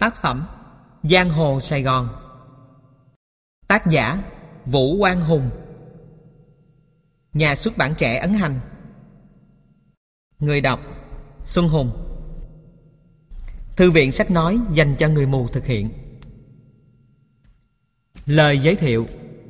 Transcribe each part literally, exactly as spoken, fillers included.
Tác phẩm Giang hồ Sài Gòn. Tác giả Vũ Quang Hùng. Nhà xuất bản Trẻ ấn hành. Người đọc Xuân Hùng. Thư viện sách nói dành cho người mù thực hiện. Lời giới thiệu.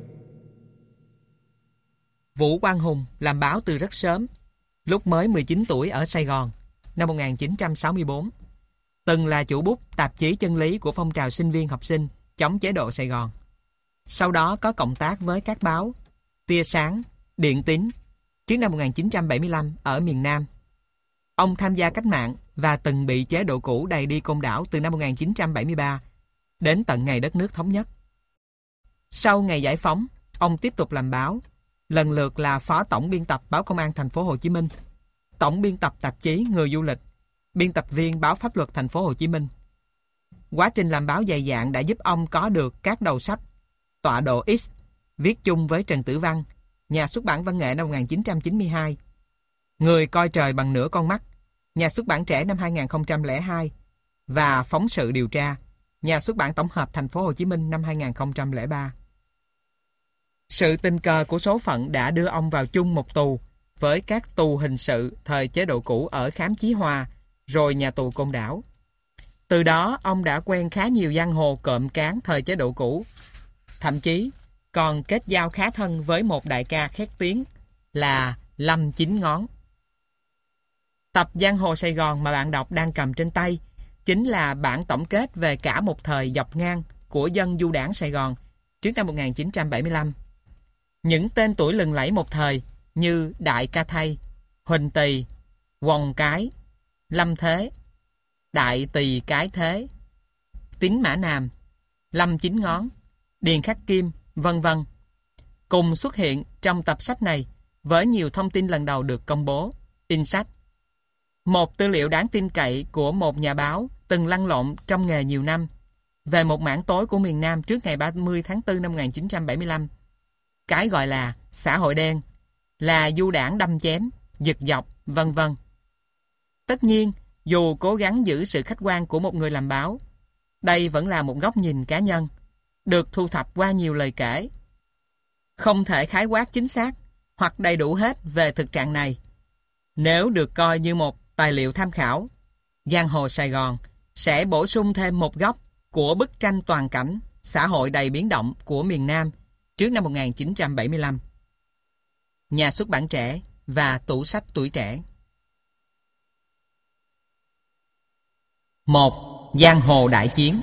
Vũ Quang Hùng làm báo từ rất sớm, lúc mới mười chín tuổi ở Sài Gòn, năm một nghìn chín trăm sáu mươi tư. Từng là chủ bút tạp chí Chân lý của phong trào sinh viên học sinh chống chế độ Sài Gòn. Sau đó có cộng tác với các báo Tia Sáng, Điện Tín trước năm một nghìn chín trăm bảy mươi lăm ở miền Nam. Ông tham gia cách mạng và từng bị chế độ cũ đày đi Côn Đảo từ năm một nghìn chín trăm bảy mươi ba đến tận ngày đất nước thống nhất. Sau ngày giải phóng, ông tiếp tục làm báo, lần lượt là phó tổng biên tập báo Công an Thành phố Hồ Chí Minh, tổng biên tập tạp chí Người Du lịch, biên tập viên báo Pháp luật Thành phố Hồ Chí Minh. Quá trình làm báo dày dạn đã giúp ông có được các đầu sách Tọa độ X, viết chung với Trần Tử Văn, nhà xuất bản Văn nghệ năm một nghìn chín trăm chín mươi hai, Người coi trời bằng nửa con mắt, nhà xuất bản Trẻ năm hai nghìn không trăm lẻ hai, và Phóng sự điều tra, nhà xuất bản Tổng hợp Thành phố Hồ Chí Minh năm hai nghìn không trăm lẻ ba. Sự tình cờ của số phận đã đưa ông vào chung một tù với các tù hình sự thời chế độ cũ ở Khám Chí Hòa, rồi nhà tù Côn Đảo. Từ đó ông đã quen khá nhiều giang hồ cộm cán thời chế độ cũ, thậm chí còn kết giao khá thân với một đại ca khét tiếng là Lâm Chín Ngón. Tập Giang hồ Sài Gòn mà bạn đọc đang cầm trên tay chính là bản tổng kết về cả một thời dọc ngang của dân du đảng Sài Gòn trước năm một nghìn chín trăm bảy mươi lăm. Những tên tuổi lừng lẫy một thời như Đại Ca Thay, Huỳnh Tỳ, Quòng Cái, Lâm Thế, Đại Tỳ Cái Thế, Tín Mã Nam, Lâm Chín Ngón, Điền Khắc Kim, vân vân cùng xuất hiện trong tập sách này với nhiều thông tin lần đầu được công bố, in sách. Một tư liệu đáng tin cậy của một nhà báo từng lăn lộn trong nghề nhiều năm về một mảng tối của miền Nam trước ngày ba mươi tháng tư năm một nghìn chín trăm bảy mươi lăm. Cái gọi là xã hội đen, là du đảng đâm chém, giật dọc, vân vân. Tất nhiên, dù cố gắng giữ sự khách quan của một người làm báo, đây vẫn là một góc nhìn cá nhân, được thu thập qua nhiều lời kể. Không thể khái quát chính xác hoặc đầy đủ hết về thực trạng này. Nếu được coi như một tài liệu tham khảo, Giang hồ Sài Gòn sẽ bổ sung thêm một góc của bức tranh toàn cảnh xã hội đầy biến động của miền Nam trước năm một nghìn chín trăm bảy mươi lăm. Nhà xuất bản Trẻ và tủ sách Tuổi Trẻ. một. Giang hồ đại chiến.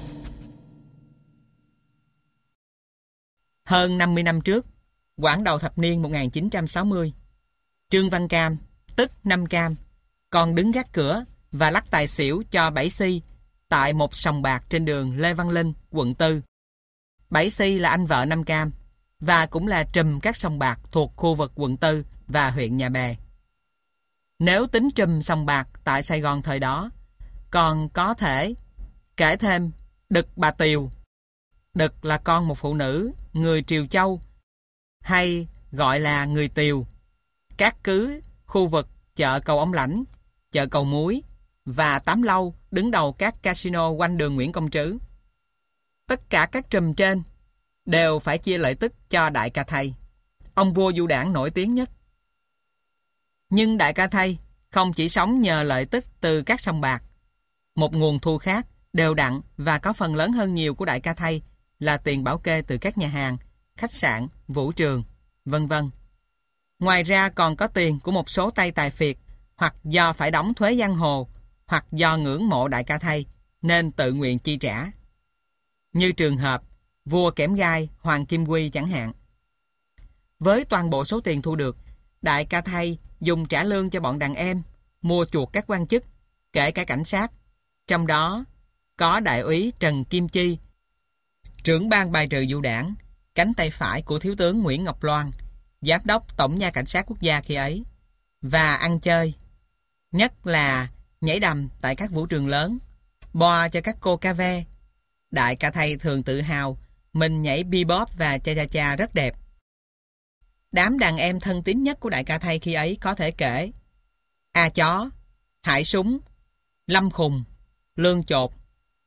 Hơn năm mươi năm trước, khoảng đầu thập niên một nghìn chín trăm sáu mươi, Trương Văn Cam, tức Năm Cam, còn đứng gác cửa và lắc tài xỉu cho Bảy Si tại một sòng bạc trên đường Lê Văn Linh, quận tư. Bảy Si là anh vợ Năm Cam và cũng là trùm các sòng bạc thuộc khu vực quận tư và huyện Nhà Bè. Nếu tính trùm sòng bạc tại Sài Gòn thời đó, còn có thể kể thêm Đực bà Tiều. Đực là con một phụ nữ người Triều Châu, hay gọi là người Tiều, các cứ khu vực chợ Cầu Ông Lãnh, chợ Cầu Muối và Tám Lâu đứng đầu các casino quanh đường Nguyễn Công Trứ. Tất cả các trùm trên đều phải chia lợi tức cho Đại Ca Thay, ông vua du đảng nổi tiếng nhất. Nhưng Đại Ca Thay không chỉ sống nhờ lợi tức từ các sòng bạc. Một nguồn thu khác, đều đặn và có phần lớn hơn nhiều của Đại Ca Thay là tiền bảo kê từ các nhà hàng, khách sạn, vũ trường, vân vân. Ngoài ra còn có tiền của một số tay tài phiệt, hoặc do phải đóng thuế giang hồ, hoặc do ngưỡng mộ Đại Ca Thay nên tự nguyện chi trả. Như trường hợp vua Kẻm Gai Hoàng Kim Quy chẳng hạn. Với toàn bộ số tiền thu được, Đại Ca Thay dùng trả lương cho bọn đàn em, mua chuộc các quan chức, kể cả cảnh sát. Trong đó có đại úy Trần Kim Chi, trưởng ban bài trừ du đảng, cánh tay phải của thiếu tướng Nguyễn Ngọc Loan, giám đốc Tổng nha Cảnh sát Quốc gia khi ấy, và ăn chơi, nhất là nhảy đầm tại các vũ trường lớn, bo cho các cô ca ve. Đại Ca Thay thường tự hào mình nhảy bebop và cha cha cha rất đẹp. Đám đàn em thân tín nhất của Đại Ca Thay khi ấy có thể kể A Chó, Hải Súng, Lâm Khùng, Lương Chột,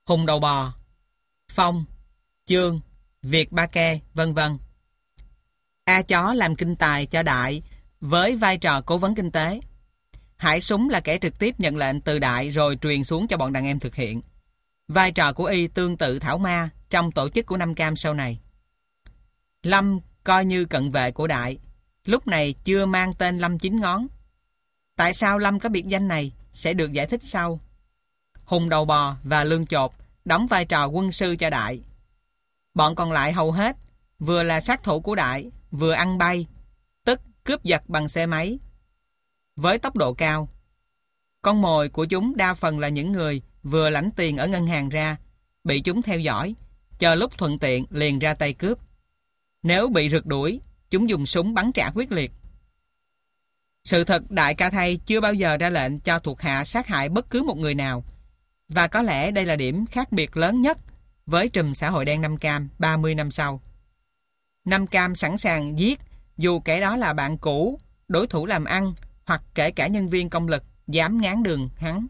Hùng Đầu Bò, Phong, Chương, Việt Ba Ke, vân vân. A Chó làm kinh tài cho Đại với vai trò cố vấn kinh tế. Hải Súng là kẻ trực tiếp nhận lệnh từ Đại rồi truyền xuống cho bọn đàn em thực hiện. Vai trò của y tương tự Thảo Ma trong tổ chức của Nam Cam sau này. Lâm coi như cận vệ của Đại, lúc này chưa mang tên Lâm Chín Ngón. Tại sao Lâm có biệt danh này sẽ được giải thích sau. Hùng Đầu Bò và Lương Chột đóng vai trò quân sư cho Đại. Bọn còn lại hầu hết vừa là sát thủ của Đại, vừa ăn bay, tức cướp giật bằng xe máy với tốc độ cao. Con mồi của chúng đa phần là những người vừa lãnh tiền ở ngân hàng ra, bị chúng theo dõi, chờ lúc thuận tiện liền ra tay cướp. Nếu bị rượt đuổi, chúng dùng súng bắn trả quyết liệt. Sự thật Đại Ca Thay chưa bao giờ ra lệnh cho thuộc hạ sát hại bất cứ một người nào, và có lẽ đây là điểm khác biệt lớn nhất với trùm xã hội đen Nam Cam ba mươi năm sau. Nam Cam sẵn sàng giết dù kẻ đó là bạn cũ, đối thủ làm ăn, hoặc kể cả nhân viên công lực dám ngáng đường hắn.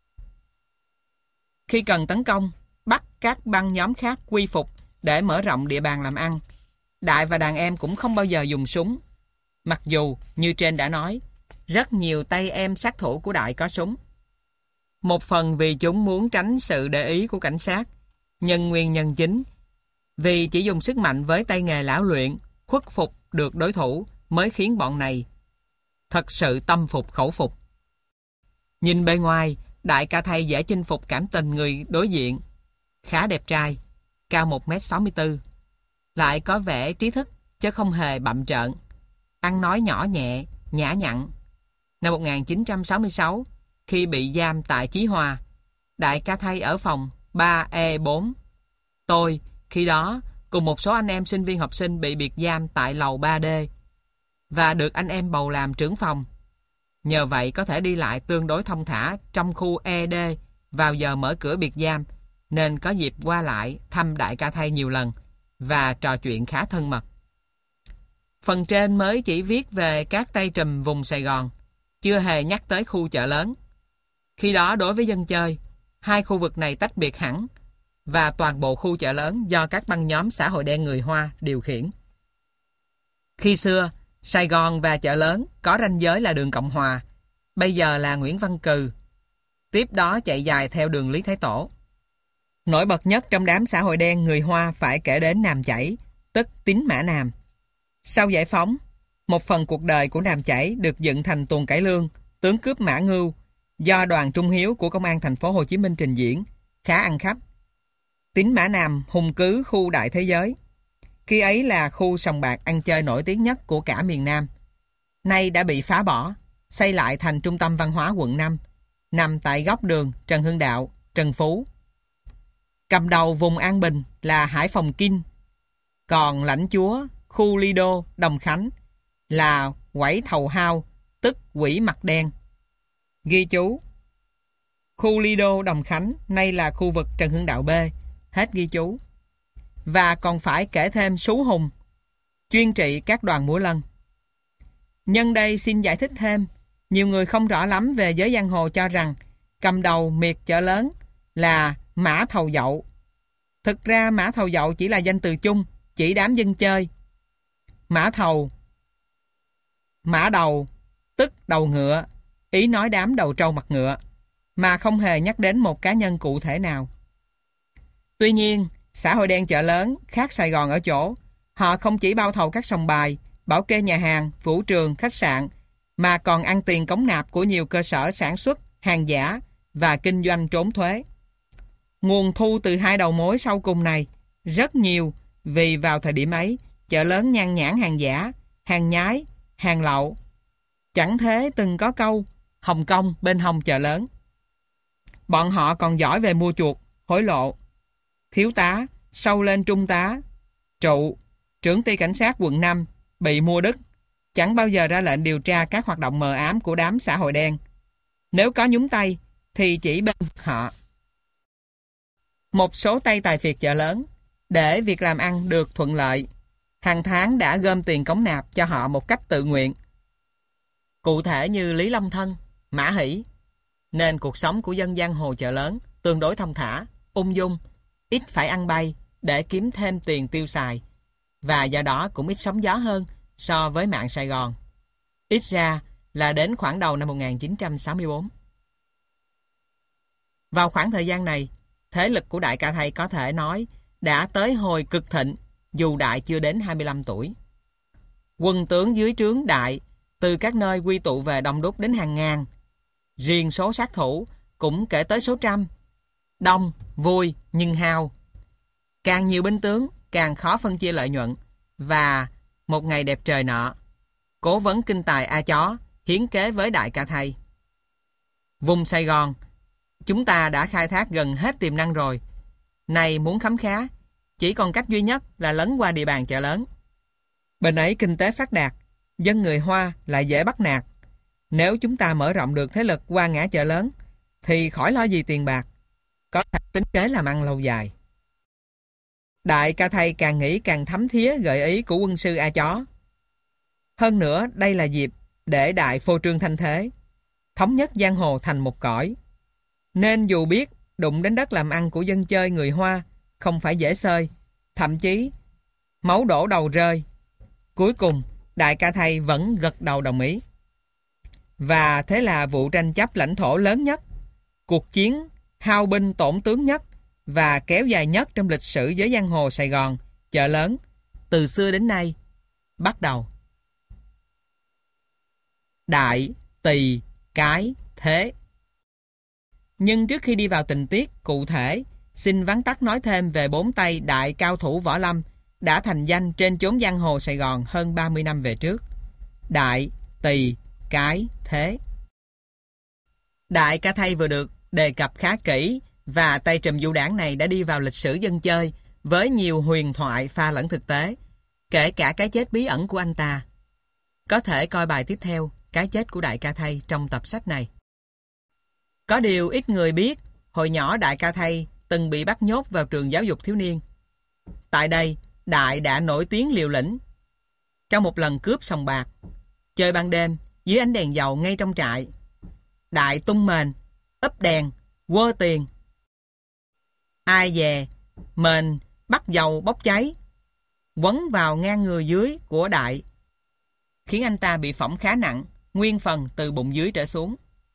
Khi cần tấn công, bắt các băng nhóm khác quy phục để mở rộng địa bàn làm ăn, Đại và đàn em cũng không bao giờ dùng súng. Mặc dù, như trên đã nói, rất nhiều tay em sát thủ của Đại có súng. Một phần vì chúng muốn tránh sự để ý của cảnh sát, nhưng nguyên nhân chính vì chỉ dùng sức mạnh với tay nghề lão luyện, khuất phục được đối thủ mới khiến bọn này thật sự tâm phục khẩu phục. Nhìn bề ngoài, Đại Ca Thay dễ chinh phục cảm tình người đối diện. Khá đẹp trai, cao một mét sáu mươi tư, lại có vẻ trí thức chứ không hề bặm trợn. Ăn nói nhỏ nhẹ, nhã nhặn. Năm một nghìn chín trăm sáu mươi sáu, khi bị giam tại Chí Hòa, Đại Ca Thay ở phòng ba E bốn. Tôi, khi đó, cùng một số anh em sinh viên học sinh bị biệt giam tại lầu ba D và được anh em bầu làm trưởng phòng. Nhờ vậy có thể đi lại tương đối thông thả trong khu E D vào giờ mở cửa biệt giam, nên có dịp qua lại thăm Đại Ca Thay nhiều lần và trò chuyện khá thân mật. Phần trên mới chỉ viết về các tay trùm vùng Sài Gòn, chưa hề nhắc tới khu chợ lớn. Khi đó đối với dân chơi, hai khu vực này tách biệt hẳn, và toàn bộ khu chợ lớn do các băng nhóm xã hội đen người Hoa điều khiển. Khi xưa, Sài Gòn và chợ lớn có ranh giới là đường Cộng Hòa, bây giờ là Nguyễn Văn Cừ, tiếp đó chạy dài theo đường Lý Thái Tổ. Nổi bật nhất trong đám xã hội đen người Hoa phải kể đến Nam Chảy, tức Tín Mã Nam. Sau giải phóng, một phần cuộc đời của Nam Chảy được dựng thành tuồng cải lương, tướng cướp Mã Ngưu, do đoàn Trung Hiếu của Công an thành phố Hồ Chí Minh trình diễn, khá ăn khách. Tín Mã Nam hùng cứ khu đại thế giới. Khi ấy là khu sòng bạc ăn chơi nổi tiếng nhất của cả miền Nam. Nay đã bị phá bỏ, xây lại thành trung tâm văn hóa quận năm, nằm tại góc đường Trần Hưng Đạo, Trần Phú. Cầm đầu vùng An Bình là Hải Phòng Kinh, còn lãnh chúa khu Lido, Đồng Khánh là Quẩy Thầu Hao, tức Quỷ Mặt Đen. Ghi chú: khu Lido, Đồng Khánh nay là khu vực Trần Hưng Đạo B. Hết ghi chú. Và còn phải kể thêm Sú Hùng, chuyên trị các đoàn múa lân. Nhân đây xin giải thích thêm, nhiều người không rõ lắm về giới giang hồ cho rằng cầm đầu miệt chợ lớn là Mã Thầu Dậu. Thực ra Mã Thầu Dậu chỉ là danh từ chung, chỉ đám dân chơi. Mã Thầu, Mã Đầu, tức đầu ngựa, ý nói đám đầu trâu mặt ngựa, mà không hề nhắc đến một cá nhân cụ thể nào. Tuy nhiên, xã hội đen chợ lớn khác Sài Gòn ở chỗ, họ không chỉ bao thầu các sòng bài, bảo kê nhà hàng, vũ trường, khách sạn, mà còn ăn tiền cống nạp của nhiều cơ sở sản xuất, hàng giả và kinh doanh trốn thuế. Nguồn thu từ hai đầu mối sau cùng này rất nhiều, vì vào thời điểm ấy, chợ lớn nhan nhản hàng giả, hàng nhái, hàng lậu. Chẳng thế từng có câu Hồng Kông bên hông chợ lớn. Bọn họ còn giỏi về mua chuộc, hối lộ. Thiếu tá, sâu lên trung tá, trụ, trưởng ty cảnh sát quận năm bị mua đứt, chẳng bao giờ ra lệnh điều tra các hoạt động mờ ám của đám xã hội đen. Nếu có nhúng tay thì chỉ bên họ. Một số tay tài phiệt chợ lớn, để việc làm ăn được thuận lợi, hàng tháng đã gom tiền cống nạp cho họ một cách tự nguyện. Cụ thể như Lý Long Thân, Mã Hỷ, nên cuộc sống của dân giang hồ chợ lớn tương đối thông thả. ung dung, ít phải ăn bay để kiếm thêm tiền tiêu xài, và do đó cũng ít sóng gió hơn so với mạng Sài Gòn. Ít ra là đến khoảng đầu năm một nghìn chín trăm sáu mươi bốn. Vào khoảng thời gian này, thế lực của Đại Ca Thầy có thể nói đã tới hồi cực thịnh dù Đại chưa đến hai mươi lăm tuổi. Quân tướng dưới trướng Đại từ các nơi quy tụ về đông đúc đến hàng ngàn. Riêng số sát thủ cũng kể tới số trăm. Đông, vui nhưng hao. Càng nhiều binh tướng càng khó phân chia lợi nhuận. Và một ngày đẹp trời nọ, cố vấn kinh tài A Chó hiến kế với Đại Ca Thầy: vùng Sài Gòn chúng ta đã khai thác gần hết tiềm năng rồi. Này muốn khấm khá, chỉ còn cách duy nhất là lấn qua địa bàn chợ lớn. Bên ấy kinh tế phát đạt, dân người Hoa lại dễ bắt nạt. Nếu chúng ta mở rộng được thế lực qua ngã chợ lớn, thì khỏi lo gì tiền bạc, có thể tính kế làm ăn lâu dài. Đại Ca Thầy càng nghĩ càng thấm thía gợi ý của quân sư A Chó. Hơn nữa, đây là dịp để Đại phô trương thanh thế, thống nhất giang hồ thành một cõi. Nên dù biết đụng đến đất làm ăn của dân chơi người Hoa không phải dễ xơi, thậm chí máu đổ đầu rơi, cuối cùng Đại Ca Thầy vẫn gật đầu đồng ý. Và thế là vụ tranh chấp lãnh thổ lớn nhất, cuộc chiến hao binh tổn tướng nhất và kéo dài nhất trong lịch sử giới giang hồ Sài Gòn, chợ lớn, từ xưa đến nay, bắt đầu. Đại, Tỳ, Cái, Thế. Nhưng trước khi đi vào tình tiết cụ thể, xin vắn tắt nói thêm về bốn tay đại cao thủ võ lâm đã thành danh trên chốn giang hồ Sài Gòn hơn ba mươi năm về trước. Đại, Tỳ, Cái, Thế. Đại Ca Thầy vừa được đề cập khá kỹ, và tay trùm vũ đảng này đã đi vào lịch sử dân chơi với nhiều huyền thoại pha lẫn thực tế, kể cả cái chết bí ẩn của anh ta. Có thể coi bài tiếp theo, cái chết của Đại Ca Thầy, trong tập sách này. Có điều ít người biết, hồi nhỏ Đại Ca Thầy từng bị bắt nhốt vào trường giáo dục thiếu niên. Tại đây, Đại đã nổi tiếng liều lĩnh. Trong một lần cướp sòng bạc, chơi ban đêm dưới ánh đèn dầu ngay trong trại, Đại tung mền, úp đèn, quơ tiền. Ai về, mền bắt dầu bốc cháy, quấn vào ngang người dưới của Đại, khiến anh ta bị phỏng khá nặng, nguyên phần từ bụng dưới trở xuống.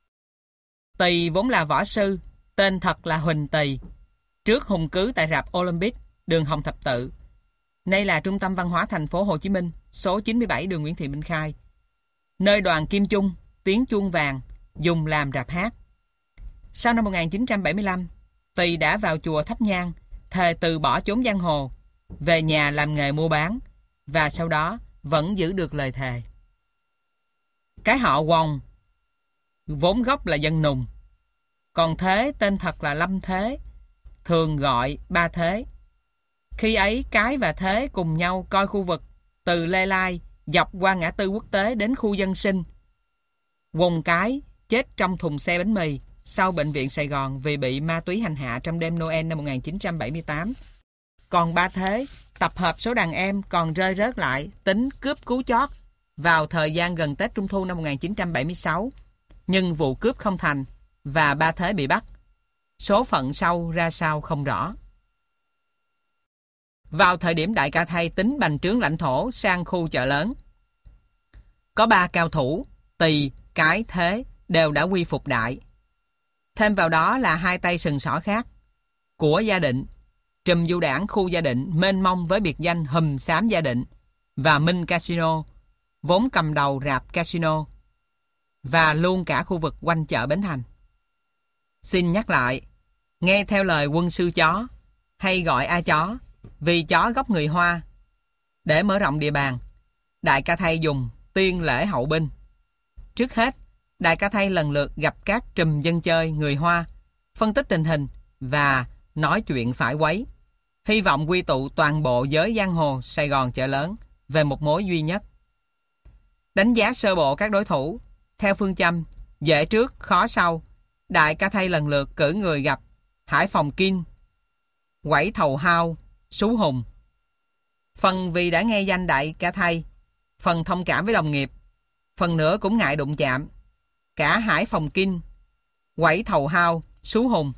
Tỳ vốn là võ sư, tên thật là Huỳnh Tỳ, trước hùng cứ tại rạp Olympic, đường Hồng Thập Tự. Nay là Trung tâm Văn hóa thành phố Hồ Chí Minh, số chín mươi bảy đường Nguyễn Thị Minh Khai, nơi đoàn Kim Chung, tiếng chuông vàng, dùng làm rạp hát. Sau năm một nghìn chín trăm bảy mươi lăm, Tỳ đã vào chùa thắp nhang, thề từ bỏ chốn giang hồ, về nhà làm nghề mua bán, và sau đó vẫn giữ được lời thề. Cái họ Quòng vốn gốc là dân Nùng, còn Thế tên thật là Lâm Thế, thường gọi Ba Thế. Khi ấy Cái và Thế cùng nhau coi khu vực từ Lê Lai dọc qua ngã tư Quốc tế đến khu dân sinh. Quòng Cái chết trong thùng xe bánh mì sau bệnh viện Sài Gòn vì bị ma túy hành hạ trong đêm Noel năm một nghìn chín trăm bảy mươi tám. Còn Ba Thế tập hợp số đàn em còn rơi rớt lại tính cướp cứu chót vào thời gian gần Tết Trung Thu năm một nghìn chín trăm bảy mươi sáu. Nhưng vụ cướp không thành và Ba Thế bị bắt. Số phận sau ra sao không rõ. Vào thời điểm Đại Ca Thầy tính bành trướng lãnh thổ sang khu chợ lớn, có ba cao thủ Tỳ, Cái, Thế đều đã quy phục Đại. Thêm vào đó là hai tay sừng sỏ khác của Gia Định, trùm du đảng khu Gia Định mênh mông với biệt danh Hùm Xám Gia Định, và Minh Casino, vốn cầm đầu rạp casino, và luôn cả khu vực quanh chợ Bến Thành. Xin nhắc lại, nghe theo lời quân sư Chó, hay gọi A Chó, vì chó gốc người Hoa, để mở rộng địa bàn, Đại Ca Thầy dùng tiên lễ hậu binh. Trước hết, Đại Ca Thầy lần lượt gặp các trùm dân chơi người Hoa, phân tích tình hình và nói chuyện phải quấy, hy vọng quy tụ toàn bộ giới giang hồ Sài Gòn chợ lớn về một mối duy nhất. Đánh giá sơ bộ các đối thủ, theo phương châm dễ trước khó sau, Đại Ca Thầy lần lượt cử người gặp Hải Phòng Kim, Quẩy Thầu Hao, Sú Hùng. Phần vì đã nghe danh Đại Ca Thầy, phần thông cảm với đồng nghiệp, phần nữa cũng ngại đụng chạm. Cả Hải Phòng Kim, Quẩy Thầu Hao, Sú Hùng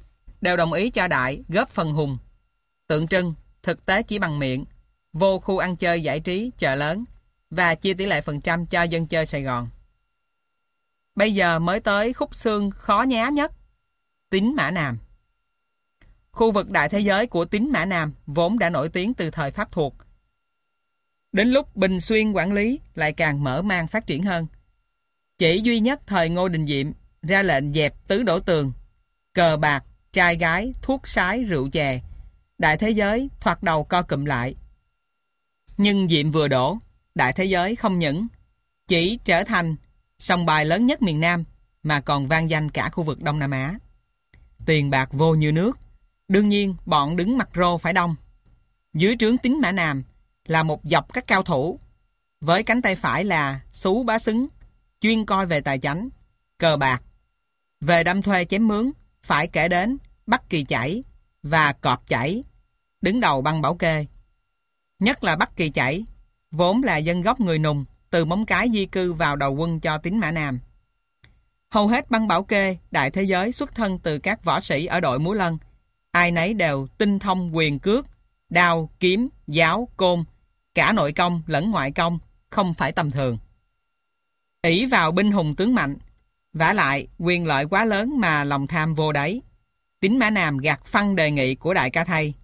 đều đồng ý cho Đại góp phần hùng. Tượng trưng, thực tế chỉ bằng miệng, vô khu ăn chơi giải trí, chợ lớn và chia tỷ lệ phần trăm cho dân chơi Sài Gòn. Bây giờ mới tới khúc xương khó nhá nhất, Tín Mã Nam. Khu vực đại thế giới của Tín Mã Nam vốn đã nổi tiếng từ thời Pháp thuộc. Đến lúc Bình Xuyên quản lý lại càng mở mang phát triển hơn. Chỉ duy nhất thời Ngô Đình Diệm ra lệnh dẹp tứ đổ tường, cờ bạc, trai gái, thuốc sái, rượu chè. Đại thế giới thoạt đầu co cụm lại. Nhưng Diệm vừa đổ, đại thế giới không những chỉ trở thành sòng bài lớn nhất miền Nam mà còn vang danh cả khu vực Đông Nam Á. Tiền bạc vô như nước, đương nhiên bọn đứng mặt rô phải đông. Dưới trướng Tín Mã Nam là một dọc các cao thủ, với cánh tay phải là Xú Bá Xứng, chuyên coi về tài chánh, cờ bạc. Về đâm thuê chém mướn, phải kể đến Bắc Kỳ Chảy và Cọp Chảy, đứng đầu băng Bảo Kê. Nhất là Bắc Kỳ Chảy, vốn là dân gốc người Nùng, từ Móng Cái di cư vào đầu quân cho Tín Mã Nam. Hầu hết băng Bảo Kê, đại thế giới xuất thân từ các võ sĩ ở đội Múa Lân. Ai nấy đều tinh thông quyền cước, đao, kiếm, giáo, côn, cả nội công lẫn ngoại công, không phải tầm thường. Ỷ vào binh hùng tướng mạnh, vả lại quyền lợi quá lớn mà lòng tham vô đáy, Tín Mã Nam gạt phăng đề nghị của Đại Ca Thây.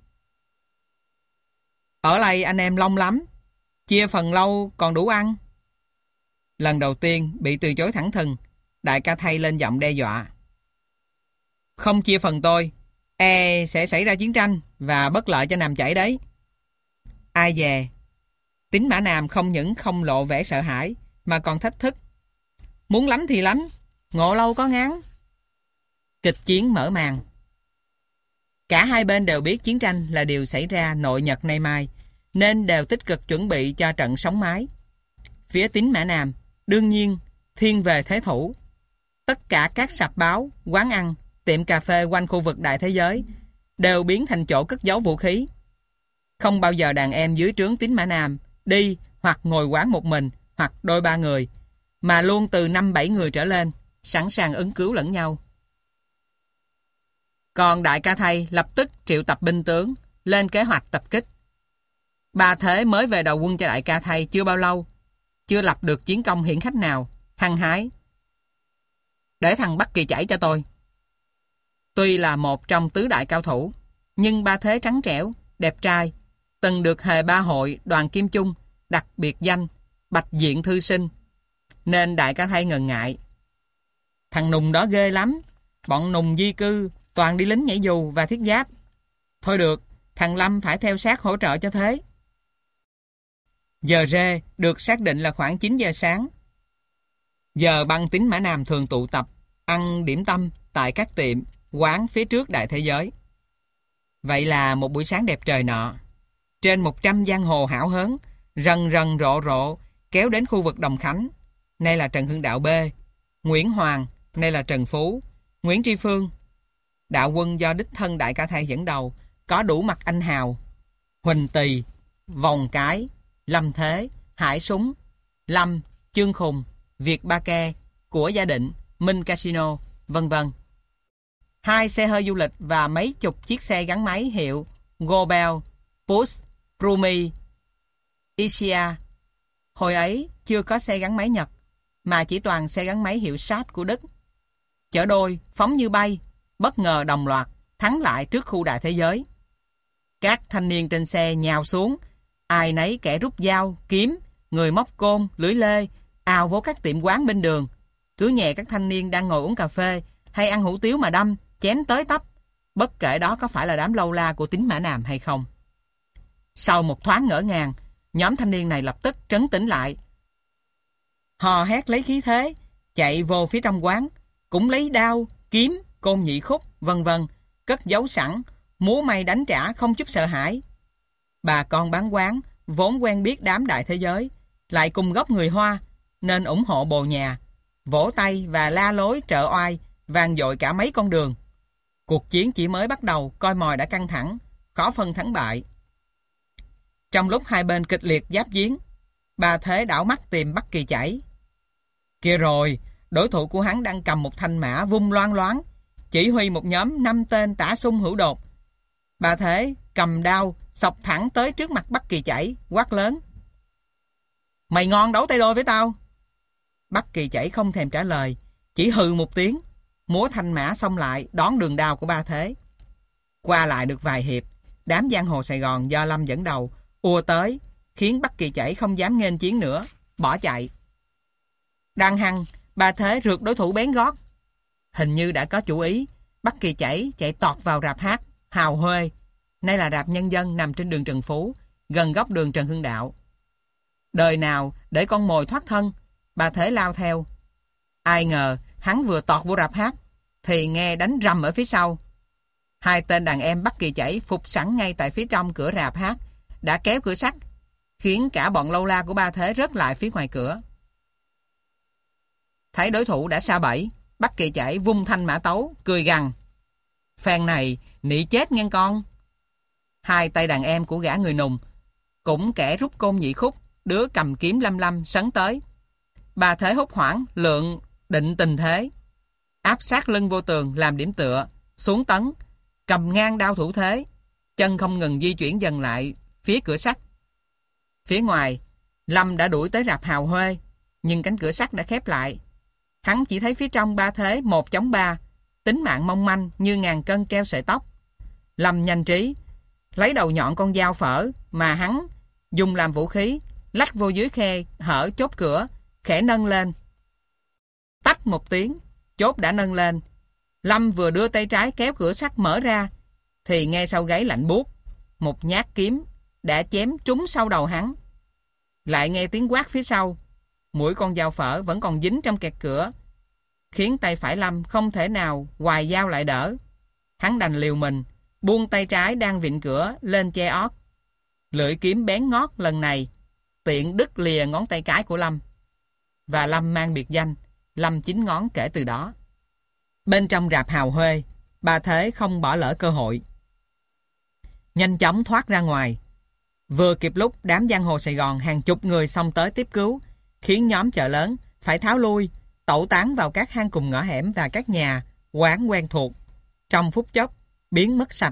Ở đây anh em long lắm, chia phần lâu còn đủ ăn. Lần đầu tiên bị từ chối thẳng thừng, Đại Ca Thây lên giọng đe dọa. Không chia phần tôi, e sẽ xảy ra chiến tranh và bất lợi cho Nam Chảy đấy. Ai dè, Tín Mã Nam không những không lộ vẻ sợ hãi mà còn thách thức. Muốn lánh thì lánh, ngộ lâu có ngán. Kịch chiến mở màn. Cả hai bên đều biết chiến tranh là điều xảy ra nội nhật nay mai, nên đều tích cực chuẩn bị cho trận sóng mái. Phía Tín Mã Nam đương nhiên thiên về thế thủ. Tất cả các sạp báo, quán ăn, tiệm cà phê quanh khu vực đại thế giới đều biến thành chỗ cất giấu vũ khí. Không bao giờ đàn em dưới trướng Tín Mã Nam đi hoặc ngồi quán một mình hoặc đôi ba người, mà luôn từ năm bảy người trở lên, sẵn sàng ứng cứu lẫn nhau. Còn Đại Ca Thây lập tức triệu tập binh tướng, lên kế hoạch tập kích. Ba Thế mới về đầu quân cho Đại Ca Thây chưa bao lâu, chưa lập được chiến công hiển hách nào, hăng hái. Để thằng Bắc Kỳ Chảy cho tôi. Tuy là một trong tứ đại cao thủ, nhưng Ba Thế trắng trẻo, đẹp trai, từng được hề ba hội Đoàn Kim Chung đặc biệt danh Bạch Diện Thư Sinh, nên Đại Ca Thây ngần ngại. Thằng Nùng đó ghê lắm, bọn Nùng di cư toàn đi lính nhảy dù và thiết giáp. Thôi được, thằng Lâm phải theo sát hỗ trợ cho thế. Giờ rê được xác định là khoảng chín giờ sáng. Giờ băng Tín Mã Nam thường tụ tập, ăn điểm tâm tại các tiệm, quán phía trước đại thế giới. Vậy là một buổi sáng đẹp trời nọ, trên một trăm giang hồ hão hớn, rần rần rộ rộ, kéo đến khu vực Đồng Khánh, nay là Trần Hưng Đạo B, Nguyễn Hoàng, nay là Trần Phú, Nguyễn Tri Phương. Đạo quân do đích thân Đại Ca Thây dẫn đầu, có đủ mặt anh hào, Huỳnh Tỳ, Vòng Cái, Lâm Thế, Hải Súng, Lâm, Chương Khùng, Việt Ba Ke, Của Gia Định, Minh Casino, vân vân. Hai xe hơi du lịch và mấy chục chiếc xe gắn máy hiệu Gobel, Push, Rumi, Isia. Hồi ấy chưa có xe gắn máy Nhật, mà chỉ toàn xe gắn máy hiệu Sát của Đức. Chở đôi, phóng như bay, bất ngờ đồng loạt, thắng lại trước khu đại thế giới. Các thanh niên trên xe nhào xuống, ai nấy kẻ rút dao, kiếm, người móc côn, lưỡi lê, ào vô các tiệm quán bên đường, cứ nhẹ các thanh niên đang ngồi uống cà phê hay ăn hủ tiếu mà đâm, chém tới tấp, bất kể đó có phải là đám lâu la của Tín Mã Nam hay không. Sau một thoáng ngỡ ngàng, nhóm thanh niên này lập tức trấn tĩnh lại. Hò hét lấy khí thế, chạy vô phía trong quán, cũng lấy đao, kiếm, côn nhị khúc, vân vân, cất giấu sẵn, múa may đánh trả không chút sợ hãi. Bà con bán quán, vốn quen biết đám đại thế giới, lại cùng gốc người Hoa, nên ủng hộ Bồ Nhà, vỗ tay và la lối trợ oai, vang dội cả mấy con đường. Cuộc chiến chỉ mới bắt đầu, coi mồi đã căng thẳng, khó phân thắng bại. Trong lúc hai bên kịch liệt giáp giếng, Ba Thế đảo mắt tìm Bắc Kỳ Chảy. Kia rồi, đối thủ của hắn đang cầm một thanh mã vung loáng loáng, chỉ huy một nhóm năm tên tả xung hữu đột. Bà Thế cầm đao xộc thẳng tới trước mặt Bắc Kỳ Chảy, quát lớn: "Mày ngon đấu tay đôi với tao?" Bắc Kỳ Chảy không thèm trả lời, chỉ hừ một tiếng, múa thanh mã xông lại đón đường đao của Ba Thế. Qua lại được vài hiệp, đám giang hồ Sài Gòn do Lâm dẫn đầu ùa tới, khiến Bắc Kỳ Chảy không dám nghênh chiến nữa, bỏ chạy. Đang hăng, Ba Thế rượt đối thủ bén gót. Hình như đã có chủ ý, Bắc Kỳ Chảy chạy tọt vào rạp hát Hào Huê, nay là rạp nhân dân nằm trên đường Trần Phú, gần góc đường Trần Hưng Đạo. Đời nào để con mồi thoát thân, Ba Thế lao theo. Ai ngờ hắn vừa tọt vô rạp hát thì nghe đánh rầm ở phía sau. Hai tên đàn em Bắc Kỳ Chảy phục sẵn ngay tại phía trong cửa rạp hát, đã kéo cửa sắt, khiến cả bọn lâu la của Ba Thế rớt lại phía ngoài cửa. Thấy đối thủ đã sa bẫy, Bắc Kỳ Chảy vung thanh mã tấu, cười gằn: "Phen này nị chết ngang con." Hai tay đàn em của gã người nùng cũng kẻ rút côn nhị khúc, đứa cầm kiếm lăm lăm sấn tới. Ba Thế hốt hoảng lượng định tình thế, áp sát lưng vô tường làm điểm tựa, xuống tấn, cầm ngang đao thủ thế, chân không ngừng di chuyển dần lại phía cửa sắt. Phía ngoài, Lâm đã đuổi tới rạp Hào Huê, nhưng cánh cửa sắt đã khép lại. Hắn chỉ thấy phía trong Ba Thế một chống ba, tính mạng mong manh như ngàn cân treo sợi tóc. Lâm nhanh trí, lấy đầu nhọn con dao phở mà hắn dùng làm vũ khí, lách vô dưới khe hở chốt cửa, khẽ nâng lên. Tách một tiếng, chốt đã nâng lên. Lâm vừa đưa tay trái kéo cửa sắt mở ra, thì nghe sau gáy lạnh buốt, một nhát kiếm đã chém trúng sau đầu hắn. Lại nghe tiếng quát phía sau, mũi con dao phở vẫn còn dính trong kẹt cửa, khiến tay phải Lâm không thể nào hoài dao lại đỡ. Hắn đành liều mình, buông tay trái đang vịn cửa lên che ót. Lưỡi kiếm bén ngót lần này tiện đứt lìa ngón tay cái của Lâm, và Lâm mang biệt danh Lâm Chín Ngón kể từ đó. Bên trong rạp Hào Huê, Ba Thế không bỏ lỡ cơ hội, nhanh chóng thoát ra ngoài. Vừa kịp lúc đám giang hồ Sài Gòn hàng chục người xông tới tiếp cứu, khiến nhóm chợ lớn phải tháo lui, tẩu tán vào các hang cùng ngõ hẻm và các nhà, quán quen thuộc, trong phút chốc biến mất sạch.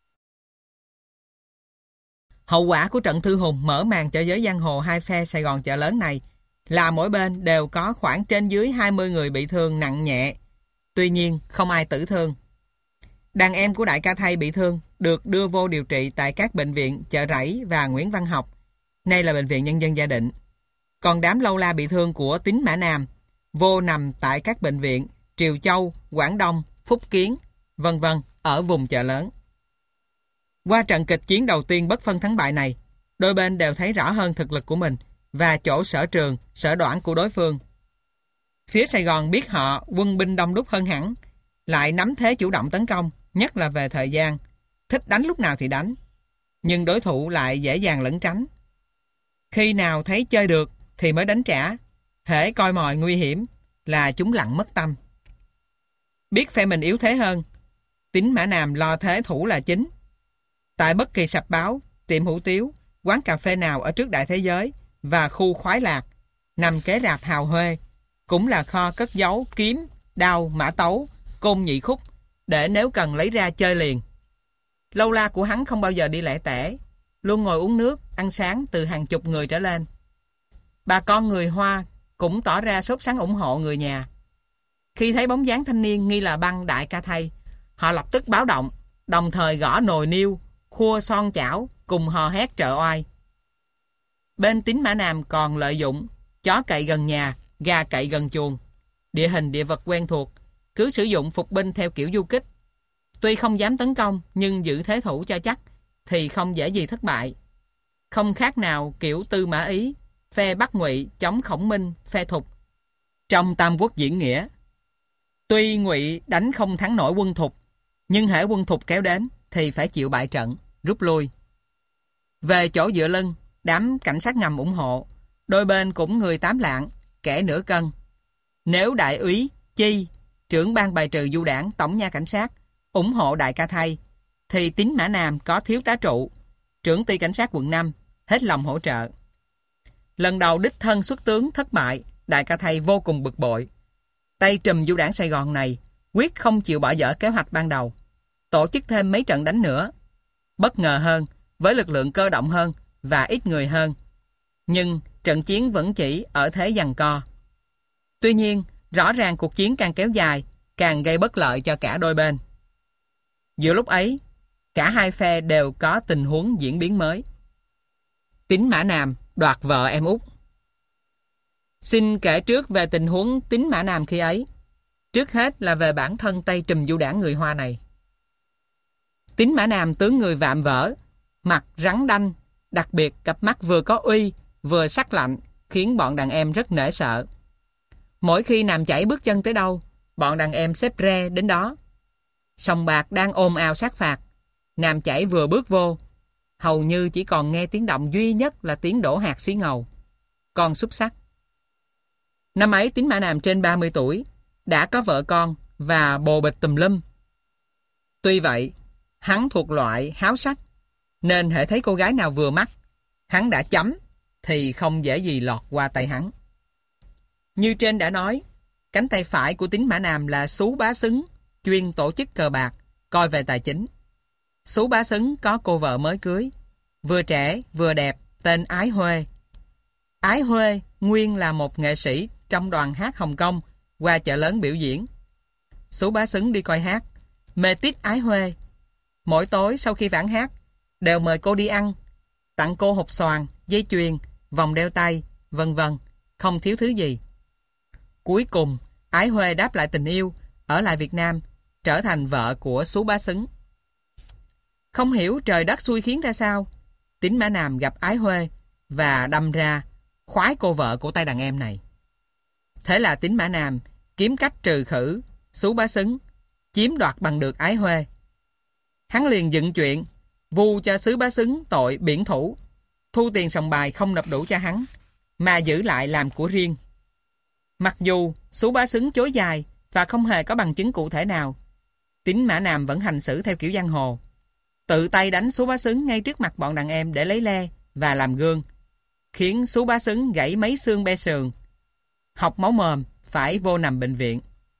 Hậu quả của trận thư hùng mở màn cho giới giang hồ hai phe Sài Gòn chợ lớn này là mỗi bên đều có khoảng trên dưới hai mươi người bị thương nặng nhẹ. Tuy nhiên không ai tử thương. Đàn em của Đại Ca Thay bị thương được đưa vô điều trị tại các bệnh viện Chợ Rẫy và Nguyễn Văn Học, nay là Bệnh viện Nhân dân Gia Định. Còn đám lâu la bị thương của Tín Mã Nam vô nằm tại các bệnh viện Triều Châu, Quảng Đông, Phúc Kiến, vân vân ở vùng chợ lớn. Qua trận kịch chiến đầu tiên bất phân thắng bại này, đôi bên đều thấy rõ hơn thực lực của mình và chỗ sở trường, sở đoản của đối phương. Phía Sài Gòn biết họ quân binh đông đúc hơn hẳn, lại nắm thế chủ động tấn công, nhất là về thời gian, thích đánh lúc nào thì đánh. Nhưng đối thủ lại dễ dàng lẩn tránh. Khi nào thấy chơi được thì mới đánh trả, hễ coi mồi nguy hiểm là chúng lặng mất tâm. Biết phe mình yếu thế hơn, Tín Mã Nam lo thế thủ là chính. Tại bất kỳ sạp báo, tiệm hủ tiếu, quán cà phê nào ở trước Đại Thế Giới và khu khoái lạc, nằm kế rạp Hào Huê, cũng là kho cất giấu kiếm, đao, mã tấu, côn nhị khúc, để nếu cần lấy ra chơi liền. Lâu la của hắn không bao giờ đi lẻ tẻ, luôn ngồi uống nước, ăn sáng từ hàng chục người trở lên. Bà con người Hoa cũng tỏ ra sốt sắng ủng hộ người nhà. Khi thấy bóng dáng thanh niên nghi là băng Đại Ca Thay, họ lập tức báo động, đồng thời gõ nồi niêu, khua son chảo, cùng hò hét trợ oai. Bên Tín Mã Nam còn lợi dụng chó cậy gần nhà, gà cậy gần chuồng, địa hình địa vật quen thuộc, cứ sử dụng phục binh theo kiểu du kích. Tuy không dám tấn công nhưng giữ thế thủ cho chắc thì không dễ gì thất bại. Không khác nào kiểu Tư Mã Ý, phe Bắc Ngụy chống Khổng Minh, phe Thục trong Tam Quốc diễn nghĩa. Tuy Ngụy đánh không thắng nổi quân Thục, nhưng hễ quân Thục kéo đến thì phải chịu bại trận, rút lui. Về chỗ dựa lưng, đám cảnh sát ngầm ủng hộ, đôi bên cũng người tám lạng, kẻ nửa cân. Nếu đại úy Chi, trưởng ban bài trừ du đảng tổng nha cảnh sát, ủng hộ Đại Ca Thay, thì Tín Mã Nam có thiếu tá trụ, trưởng ty cảnh sát quận năm, hết lòng hỗ trợ. Lần đầu đích thân xuất tướng thất bại, Đại Ca Thay vô cùng bực bội. Tay trùm du đảng Sài Gòn này quyết không chịu bỏ dở kế hoạch ban đầu, tổ chức thêm mấy trận đánh nữa. Bất ngờ hơn, với lực lượng cơ động hơn và ít người hơn. Nhưng trận chiến vẫn chỉ ở thế giằng co. Tuy nhiên, rõ ràng cuộc chiến càng kéo dài, càng gây bất lợi cho cả đôi bên. Giữa lúc ấy, cả hai phe đều có tình huống diễn biến mới. Tín Mã Nam đoạt vợ em út. Xin kể trước về tình huống Tín Mã Nam khi ấy. Trước hết là về bản thân tay trùm du đảng người Hoa này. Tín Mã Nam tướng người vạm vỡ, mặt rắn đanh, đặc biệt cặp mắt vừa có uy, vừa sắc lạnh, khiến bọn đàn em rất nể sợ. Mỗi khi Nam Chảy bước chân tới đâu, bọn đàn em xếp re đến đó. Sòng bạc đang ồn ào sát phạt, Nam Chảy vừa bước vô, hầu như chỉ còn nghe tiếng động duy nhất là tiếng đổ hạt xí ngầu. Con xúc xắc. Năm ấy Tín Mã Nam trên ba mươi tuổi, đã có vợ con và bồ bịch tùm lum. Tuy vậy, hắn thuộc loại háo sắc, nên hễ thấy cô gái nào vừa mắt, hắn đã chấm, thì không dễ gì lọt qua tay hắn. Như trên đã nói, cánh tay phải của Tín Mã Nam là Sú Bá Xứng, chuyên tổ chức cờ bạc, coi về tài chính. Sú Bá Xứng có cô vợ mới cưới, vừa trẻ vừa đẹp, tên Ái Huê. Ái Huê nguyên là một nghệ sĩ trong đoàn hát Hồng Kông, qua chợ lớn biểu diễn. Sú Bá Xứng đi coi hát, mê tít Ái Huê. Mỗi tối sau khi vãn hát, đều mời cô đi ăn, tặng cô hộp xoàn, dây chuyền, vòng đeo tay, vân vân, không thiếu thứ gì. Cuối cùng, Ái Huê đáp lại tình yêu, ở lại Việt Nam, trở thành vợ của Sú Bá Xứng. Không hiểu trời đất xui khiến ra sao, Tín Mã Nam gặp Ái Huê và đâm ra khoái cô vợ của tay đàn em này. Thế là Tín Mã Nam kiếm cách trừ khử Sú Bá Xứng, chiếm đoạt bằng được Ái Huê. Hắn liền dựng chuyện vu cho Sú Bá Xứng tội biển thủ, thu tiền sòng bài không nộp đủ cho hắn, mà giữ lại làm của riêng. Mặc dù Sú Bá Xứng chối dài và không hề có bằng chứng cụ thể nào, Tín Mã Nam vẫn hành xử theo kiểu giang hồ, tự tay đánh Sú Bá Xứng ngay trước mặt bọn đàn em để lấy le và làm gương, khiến Sú Bá Xứng gãy mấy xương be sườn, học máu mồm, phải vô nằm bệnh viện.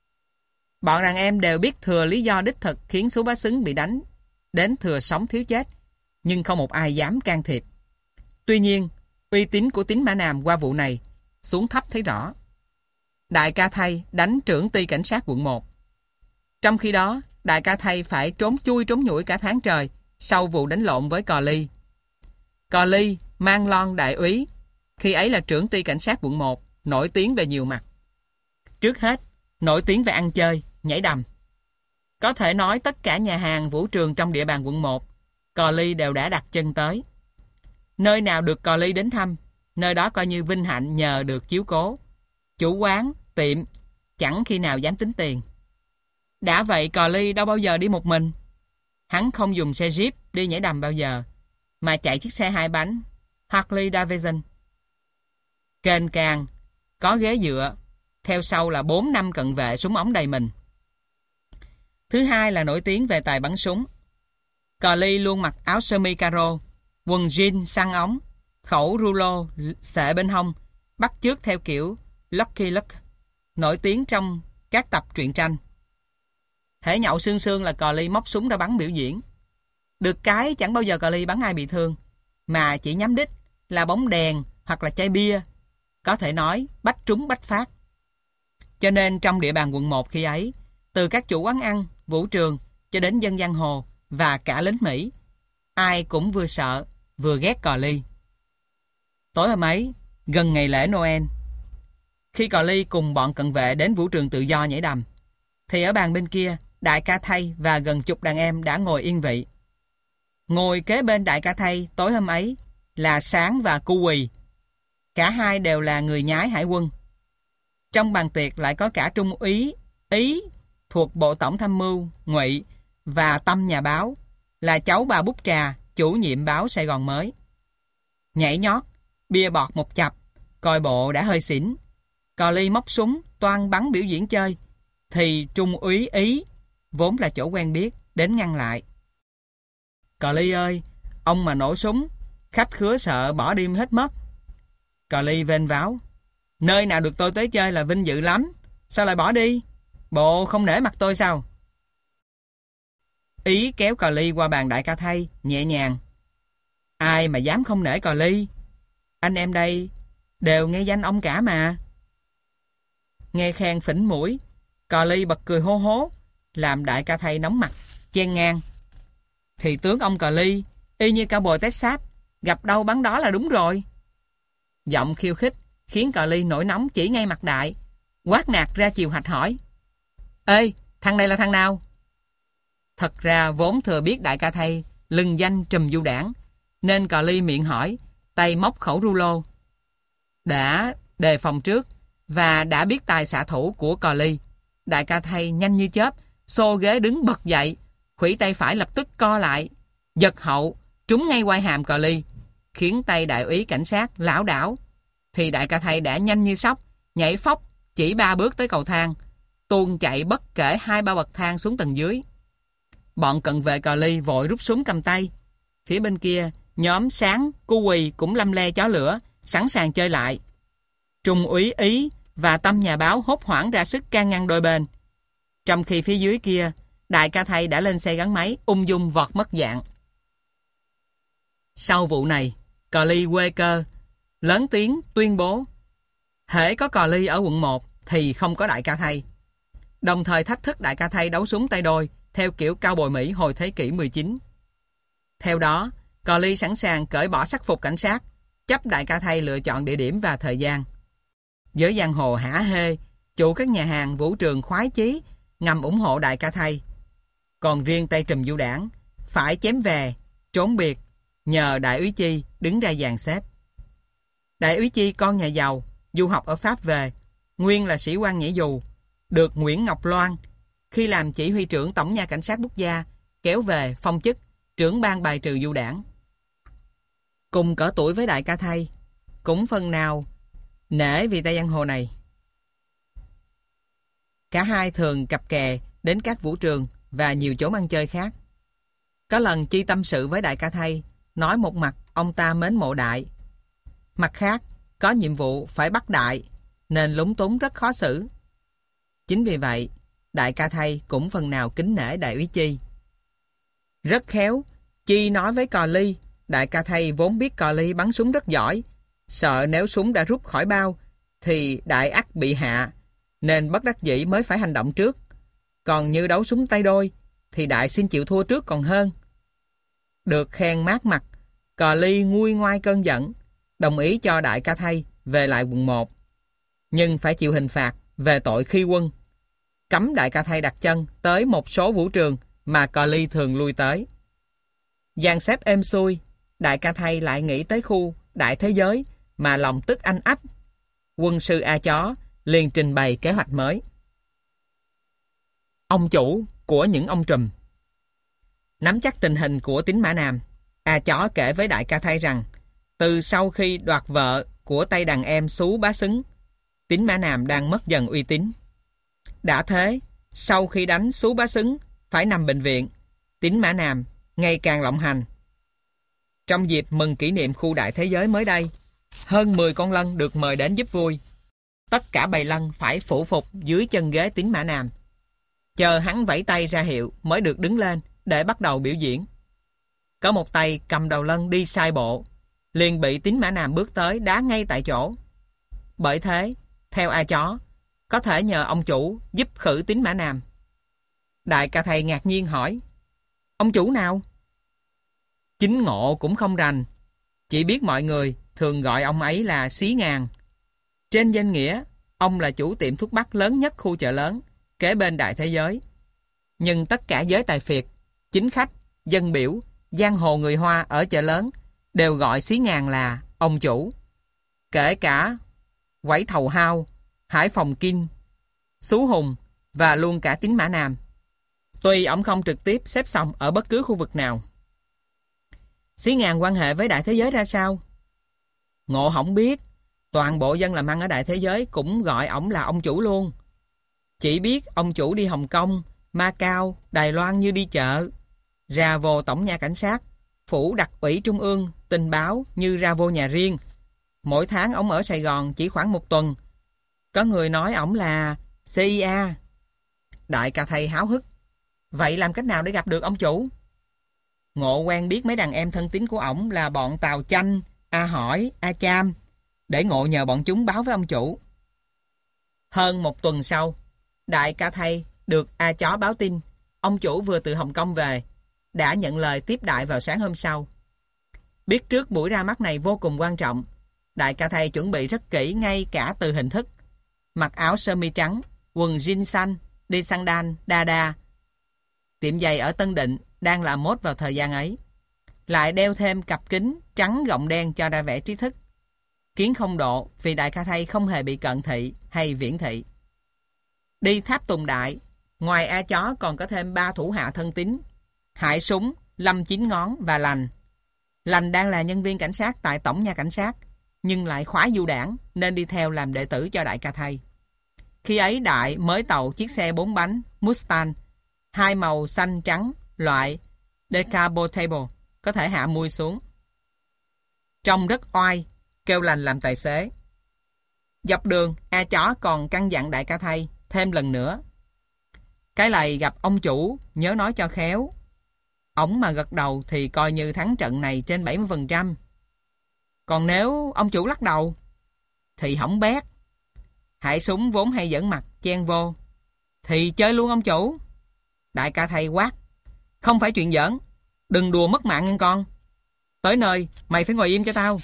Bọn đàn em đều biết thừa lý do đích thực khiến Sú Bá Xứng bị đánh đến thừa sống thiếu chết, nhưng không một ai dám can thiệp. Tuy nhiên, uy tín của Tín Mã Nam qua vụ này xuống thấp thấy rõ. Đại ca Thay đánh trưởng ty cảnh sát quận một. Trong khi đó, đại ca Thay phải trốn chui trốn nhủi cả tháng trời sau vụ đánh lộn với Cò Ly. Cò Ly mang lon đại úy, khi ấy là trưởng ty cảnh sát quận một, nổi tiếng về nhiều mặt. Trước hết, nổi tiếng về ăn chơi, nhảy đầm. Có thể nói tất cả nhà hàng, vũ trường trong địa bàn quận một, Cò Ly đều đã đặt chân tới. Nơi nào được Cò Ly đến thăm, nơi đó coi như vinh hạnh nhờ được chiếu cố. Chủ quán, tiệm, chẳng khi nào dám tính tiền. Đã vậy Cò Ly đâu bao giờ đi một mình. Hắn không dùng xe Jeep đi nhảy đầm bao giờ, mà chạy chiếc xe hai bánh Harley Davidson. Kênh càng, có ghế dựa, theo sau là bốn năm cận vệ súng ống đầy mình. Thứ hai là nổi tiếng về tài bắn súng. Cò Ly luôn mặc áo sơ mi caro, quần jean săn ống, khẩu rulo xệ bên hông, bắt chước theo kiểu Lucky Luke, nổi tiếng trong các tập truyện tranh. Hễ nhậu sương sương là Cò Ly móc súng ra bắn biểu diễn. Được cái chẳng bao giờ Cò Ly bắn ai bị thương, mà chỉ nhắm đích là bóng đèn hoặc là chai bia, có thể nói bách trúng bách phát. Cho nên trong địa bàn quận một khi ấy, từ các chủ quán ăn, vũ trường cho đến dân giang hồ và cả lính Mỹ, ai cũng vừa sợ vừa ghét Cò Ly. Tối hôm ấy, gần ngày lễ Noel, khi Cò Ly cùng bọn cận vệ đến vũ trường tự do nhảy đầm, thì ở bàn bên kia, đại ca Thay và gần chục đàn em đã ngồi yên vị. Ngồi kế bên đại ca Thay tối hôm ấy là Sáng và Cu Quỳ. Cả hai đều là người nhái hải quân. Trong bàn tiệc lại có cả Trung úy Ý thuộc Bộ Tổng Tham mưu Ngụy và Tâm nhà báo, là cháu bà Bút Trà, chủ nhiệm báo Sài Gòn Mới. Nhảy nhót, bia bọt một chập, coi bộ đã hơi xỉn. Cò Ly móc súng toan bắn biểu diễn chơi, thì Trung úy Ý, vốn là chỗ quen biết, đến ngăn lại. Cò Ly ơi, ông mà nổ súng, khách khứa sợ bỏ đêm hết mất. Cò Ly vênh váo, nơi nào được tôi tới chơi là vinh dự lắm, sao lại bỏ đi? Bộ không nể mặt tôi sao? Ý kéo cò ly qua bàn đại ca thay, nhẹ nhàng. Ai mà dám không nể cò ly? Anh em đây đều nghe danh ông cả mà. Nghe khen phỉnh mũi, cò ly bật cười hô hố, làm đại ca thay nóng mặt, chen ngang. Thì tướng ông cò ly, y như cao bồi Texas, gặp đâu bắn đó là đúng rồi. Giọng khiêu khích khiến cò ly nổi nóng chỉ ngay mặt đại, quát nạt ra chiều hạch hỏi. Ê, thằng này là thằng nào? Thật ra vốn thừa biết đại ca thay lừng danh trùm du đảng, nên cò ly miệng hỏi, tay móc khẩu rulo. Đã đề phòng trước và đã biết tài xạ thủ của cò ly, đại ca thay nhanh như chớp xô ghế đứng bật dậy, khuỷu tay phải lập tức co lại, giật hậu trúng ngay quai hàm cò ly, khiến tay đại úy cảnh sát lảo đảo. Thì đại ca thay đã nhanh như sóc nhảy phóc chỉ ba bước tới cầu thang, tuôn chạy bất kể hai ba bậc thang xuống tầng dưới. Bọn cận vệ cò ly vội rút súng cầm tay. Phía bên kia, nhóm Sáng, Cu Quỳ cũng lâm le chó lửa, sẵn sàng chơi lại. Trung úy Ý và Tâm nhà báo hốt hoảng ra sức can ngăn đôi bên. Trong khi phía dưới kia, đại ca thay đã lên xe gắn máy, ung dung vọt mất dạng. Sau vụ này, cò ly quê cơ, lớn tiếng tuyên bố hễ có cò ly ở quận một thì không có đại ca thay. Đồng thời thách thức đại ca thay đấu súng tay đôi theo kiểu cao bồi Mỹ hồi thế kỷ mười chín. Theo đó, cò ly sẵn sàng cởi bỏ sắc phục cảnh sát, chấp đại ca thay lựa chọn địa điểm và thời gian. Giới giang hồ hả hê, chủ các nhà hàng vũ trường khoái chí ngầm ủng hộ đại ca thay. Còn riêng tay trùm du đảng phải chém về, trốn biệt, nhờ đại úy Chi đứng ra dàn xếp. Đại úy Chi con nhà giàu, du học ở Pháp về, nguyên là sĩ quan nhảy dù, được Nguyễn Ngọc Loan khi làm chỉ huy trưởng tổng nha cảnh sát quốc gia kéo về phong chức trưởng ban bài trừ du đảng. Cùng cỡ tuổi với đại ca thay, cũng phần nào nể vì tay giang hồ này. Cả hai thường cặp kè đến các vũ trường và nhiều chỗ ăn chơi khác. Có lần Chi tâm sự với đại ca thay, nói một mặt ông ta mến mộ đại, mặt khác có nhiệm vụ phải bắt đại nên lúng túng rất khó xử. Chính vì vậy, đại ca thay cũng phần nào kính nể đại úy Chi. Rất khéo, Chi nói với cò ly, đại ca thay vốn biết cò ly bắn súng rất giỏi, sợ nếu súng đã rút khỏi bao thì đại ắt bị hạ, nên bất đắc dĩ mới phải hành động trước. Còn như đấu súng tay đôi thì đại xin chịu thua trước còn hơn. Được khen mát mặt, cò ly nguôi ngoai cơn giận, đồng ý cho đại ca thay về lại quận một, nhưng phải chịu hình phạt về tội khi quân, cấm đại ca thay đặt chân tới một số vũ trường mà cò ly thường lui tới. Dàn xếp êm xuôi, đại ca thay lại nghĩ tới khu đại thế giới mà lòng tức anh ách. Quân sư A Chó liền trình bày kế hoạch mới. Ông chủ của những ông trùm. Nắm chắc tình hình của Tín Mã Nam, A Chó kể với đại ca thay rằng từ sau khi đoạt vợ của tay đàn em Sú Bá Xứng, Tín Mã Nam đang mất dần uy tín. Đã thế, sau khi đánh Sú Bá Xứng phải nằm bệnh viện, Tín Mã Nam ngày càng lộng hành. Trong dịp mừng kỷ niệm khu đại thế giới mới đây, hơn mười con lân được mời đến giúp vui. Tất cả bầy lân phải phủ phục dưới chân ghế Tín Mã Nam, chờ hắn vẫy tay ra hiệu mới được đứng lên để bắt đầu biểu diễn. Có một tay cầm đầu lân đi sai bộ, liền bị Tín Mã Nam bước tới đá ngay tại chỗ. Bởi thế, theo A Chó, có thể nhờ ông chủ giúp khử Tín Mã Nam. Đại ca thầy ngạc nhiên hỏi, ông chủ nào? Chính Ngộ cũng không rành, chỉ biết mọi người thường gọi ông ấy là Xí Ngàn. Trên danh nghĩa, ông là chủ tiệm thuốc bắc lớn nhất khu chợ lớn, kế bên đại thế giới. Nhưng tất cả giới tài phiệt, chính khách, dân biểu, giang hồ người Hoa ở chợ lớn đều gọi Xí Ngàn là ông chủ. Kể cả Quẩy Thầu Hao, Hải Phòng Kinh, Sú Hùng và luôn cả Tín Mã Nam. Tuy ông không trực tiếp xếp xong ở bất cứ khu vực nào. Xí Ngàn quan hệ với đại thế giới ra sao? Ngộ không biết. Toàn bộ dân làm ăn ở đại thế giới cũng gọi ổng là ông chủ luôn. Chỉ biết ông chủ đi Hồng Kông, Macau, Đài Loan như đi chợ, ra vô tổng nha cảnh sát, phủ đặc ủy trung ương, tình báo như ra vô nhà riêng. Mỗi tháng ổng ở Sài Gòn chỉ khoảng một tuần. Có người nói ổng là xê i a. Đại ca thầy háo hức. Vậy làm cách nào để gặp được ông chủ? Ngộ quen biết mấy đàn em thân tín của ổng là bọn Tào Chanh, A Hỏi, A Cham, để Ngộ nhờ bọn chúng báo với ông chủ. Hơn một tuần sau, Đại ca thầy được A Chó báo tin ông chủ vừa từ Hồng Kông về, đã nhận lời tiếp Đại vào sáng hôm sau. Biết trước buổi ra mắt này vô cùng quan trọng, Đại ca thầy chuẩn bị rất kỹ ngay cả từ hình thức. Mặc áo sơ mi trắng, quần jean xanh, đi sandal, đa đa. Tiệm giày ở Tân Định đang là mốt vào thời gian ấy. Lại đeo thêm cặp kính trắng gọng đen cho ra vẻ trí thức. Kiến không độ vì Đại ca thầy không hề bị cận thị hay viễn thị. Đi tháp tùng đại, ngoài A Chó còn có thêm ba thủ hạ thân tín: Hải Súng, Lâm Chín Ngón và Lành. Lành đang là nhân viên cảnh sát tại tổng nhà cảnh sát, nhưng lại khoái du đảng nên đi theo làm đệ tử cho Đại ca thầy. Khi ấy Đại mới tàu chiếc xe bốn bánh Mustang, hai màu xanh trắng, loại Decapotable, có thể hạ mui xuống. Trông rất oai, kêu Lành làm tài xế. Dọc đường, A Chó còn căn dặn Đại ca thầy thêm lần nữa: cái này gặp ông chủ nhớ nói cho khéo. Ổng mà gật đầu thì coi như thắng trận này trên bảy mươi phần trăm. Còn nếu ông chủ lắc đầu thì hỏng bét. Hải Súng vốn hay giỡn mặt chen vô: thì chơi luôn ông chủ. Đại ca thầy quát: không phải chuyện giỡn, đừng đùa mất mạng nghe con. Tới nơi mày phải ngồi im cho tao.